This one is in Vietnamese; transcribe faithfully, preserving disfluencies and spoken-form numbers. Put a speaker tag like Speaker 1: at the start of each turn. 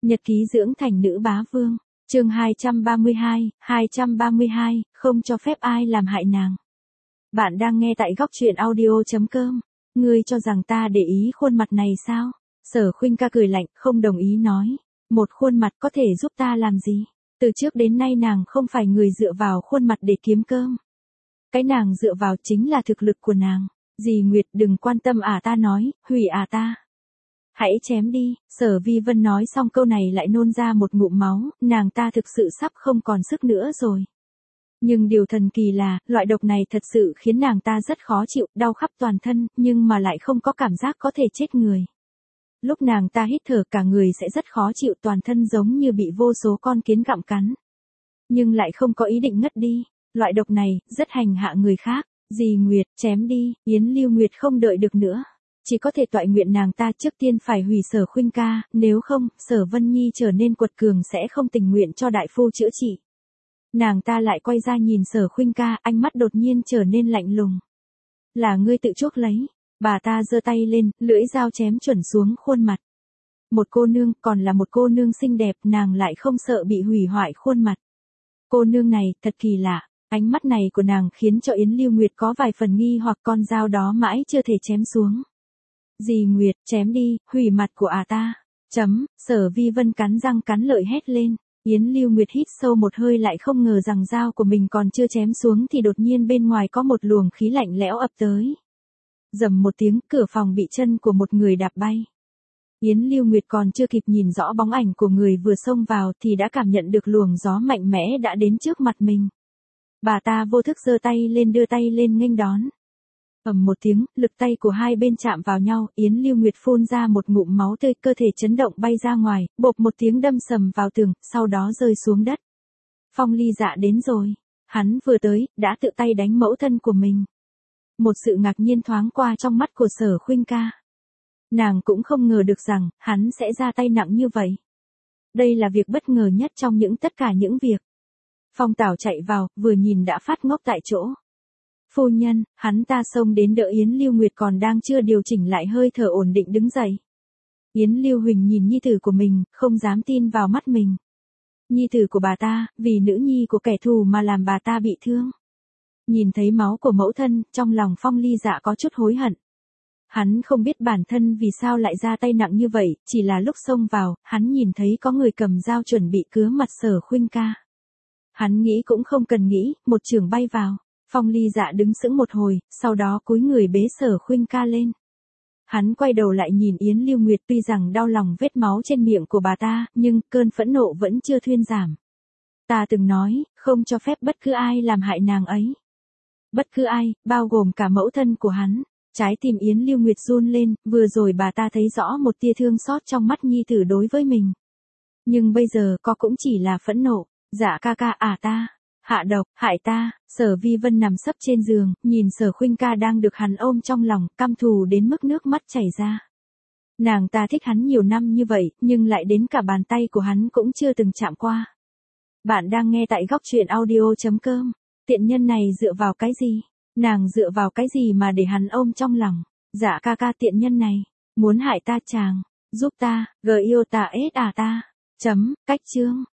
Speaker 1: Nhật ký dưỡng thành nữ bá vương, chương hai trăm ba mươi hai, hai trăm ba mươi hai, không cho phép ai làm hại nàng. Bạn đang nghe tại góc truyện audio chấm com. Ngươi cho rằng ta để ý khuôn mặt này sao? Sở Khuynh ca cười lạnh, không đồng ý nói. Một khuôn mặt có thể giúp ta làm gì? Từ trước đến nay nàng không phải người dựa vào khuôn mặt để kiếm cơm. Cái nàng dựa vào chính là thực lực của nàng. Dì Nguyệt đừng quan tâm à ta nói, hủy à ta. Hãy chém đi, Sở Vi Vân nói xong câu này lại nôn ra một ngụm máu, nàng ta thực sự sắp không còn sức nữa rồi. Nhưng điều thần kỳ là, loại độc này thật sự khiến nàng ta rất khó chịu, đau khắp toàn thân, nhưng mà lại không có cảm giác có thể chết người. Lúc nàng ta hít thở cả người sẽ rất khó chịu, toàn thân giống như bị vô số con kiến gặm cắn. Nhưng lại không có ý định ngất đi, loại độc này, rất hành hạ người khác. Dì Nguyệt, chém đi, Yến Lưu Nguyệt không đợi được nữa. Chỉ có thể toại nguyện nàng ta trước tiên phải hủy Sở Khuynh ca, nếu không, Sở Vân Nhi trở nên quật cường sẽ không tình nguyện cho đại phu chữa trị. Nàng ta lại quay ra nhìn Sở Khuynh ca, ánh mắt đột nhiên trở nên lạnh lùng. Là ngươi tự chuốc lấy, bà ta giơ tay lên, lưỡi dao chém chuẩn xuống khuôn mặt. Một cô nương, còn là một cô nương xinh đẹp, nàng lại không sợ bị hủy hoại khuôn mặt. Cô nương này, thật kỳ lạ. Ánh mắt này của nàng khiến cho Yến Lưu Nguyệt có vài phần nghi hoặc con dao đó mãi chưa thể chém xuống. Dì Nguyệt, chém đi, hủy mặt của à ta. Chấm, Sở Vi Vân cắn răng cắn lợi hét lên. Yến Lưu Nguyệt hít sâu một hơi lại không ngờ rằng dao của mình còn chưa chém xuống thì đột nhiên bên ngoài có một luồng khí lạnh lẽo ập tới. Rầm một tiếng, cửa phòng bị chân của một người đạp bay. Yến Lưu Nguyệt còn chưa kịp nhìn rõ bóng ảnh của người vừa xông vào thì đã cảm nhận được luồng gió mạnh mẽ đã đến trước mặt mình. Bà ta vô thức giơ tay lên đưa tay lên nghênh đón. Ầm một tiếng, lực tay của hai bên chạm vào nhau, Yến Lưu Nguyệt phun ra một ngụm máu tươi, cơ thể chấn động bay ra ngoài, bộp một tiếng đâm sầm vào tường, sau đó rơi xuống đất. Phong Ly Dạ đến rồi. Hắn vừa tới, đã tự tay đánh mẫu thân của mình. Một sự ngạc nhiên thoáng qua trong mắt của Sở Khuynh ca. Nàng cũng không ngờ được rằng, hắn sẽ ra tay nặng như vậy. Đây là việc bất ngờ nhất trong những tất cả những việc. Phong Tảo chạy vào, vừa nhìn đã phát ngốc tại chỗ. Phu nhân, hắn ta xông đến đỡ Yến Lưu Nguyệt còn đang chưa điều chỉnh lại hơi thở ổn định đứng dậy. Yến Lưu Huỳnh nhìn nhi tử của mình, không dám tin vào mắt mình. Nhi tử của bà ta, vì nữ nhi của kẻ thù mà làm bà ta bị thương. Nhìn thấy máu của mẫu thân, trong lòng Phong Ly Dạ có chút hối hận. Hắn không biết bản thân vì sao lại ra tay nặng như vậy, chỉ là lúc xông vào, hắn nhìn thấy có người cầm dao chuẩn bị cứa mặt Sở Khuynh ca. Hắn nghĩ cũng không cần nghĩ, một chưởng bay vào. Phong Ly Dạ đứng sững một hồi, sau đó cúi người bế Sở Khuynh ca lên. Hắn quay đầu lại nhìn Yến Lưu Nguyệt, tuy rằng đau lòng vết máu trên miệng của bà ta, nhưng cơn phẫn nộ vẫn chưa thuyên giảm. Ta từng nói, không cho phép bất cứ ai làm hại nàng ấy. Bất cứ ai, bao gồm cả mẫu thân của hắn. Trái tim Yến Lưu Nguyệt run lên, vừa rồi bà ta thấy rõ một tia thương xót trong mắt nhi tử đối với mình. Nhưng bây giờ có cũng chỉ là phẫn nộ. Dạ ca ca à ta, hạ độc, hại ta. Sở Vi Vân nằm sấp trên giường, nhìn Sở Khuynh ca đang được hắn ôm trong lòng, căm thù đến mức nước mắt chảy ra. Nàng ta thích hắn nhiều năm như vậy, nhưng lại đến cả bàn tay của hắn cũng chưa từng chạm qua. Bạn đang nghe tại góc truyện audio chấm com. Tiện nhân này dựa vào cái gì? Nàng dựa vào cái gì mà để hắn ôm trong lòng? Dạ ca ca tiện nhân này, muốn hại ta chàng, giúp ta, gờ yêu ta ết à ta. Chấm, cách chương.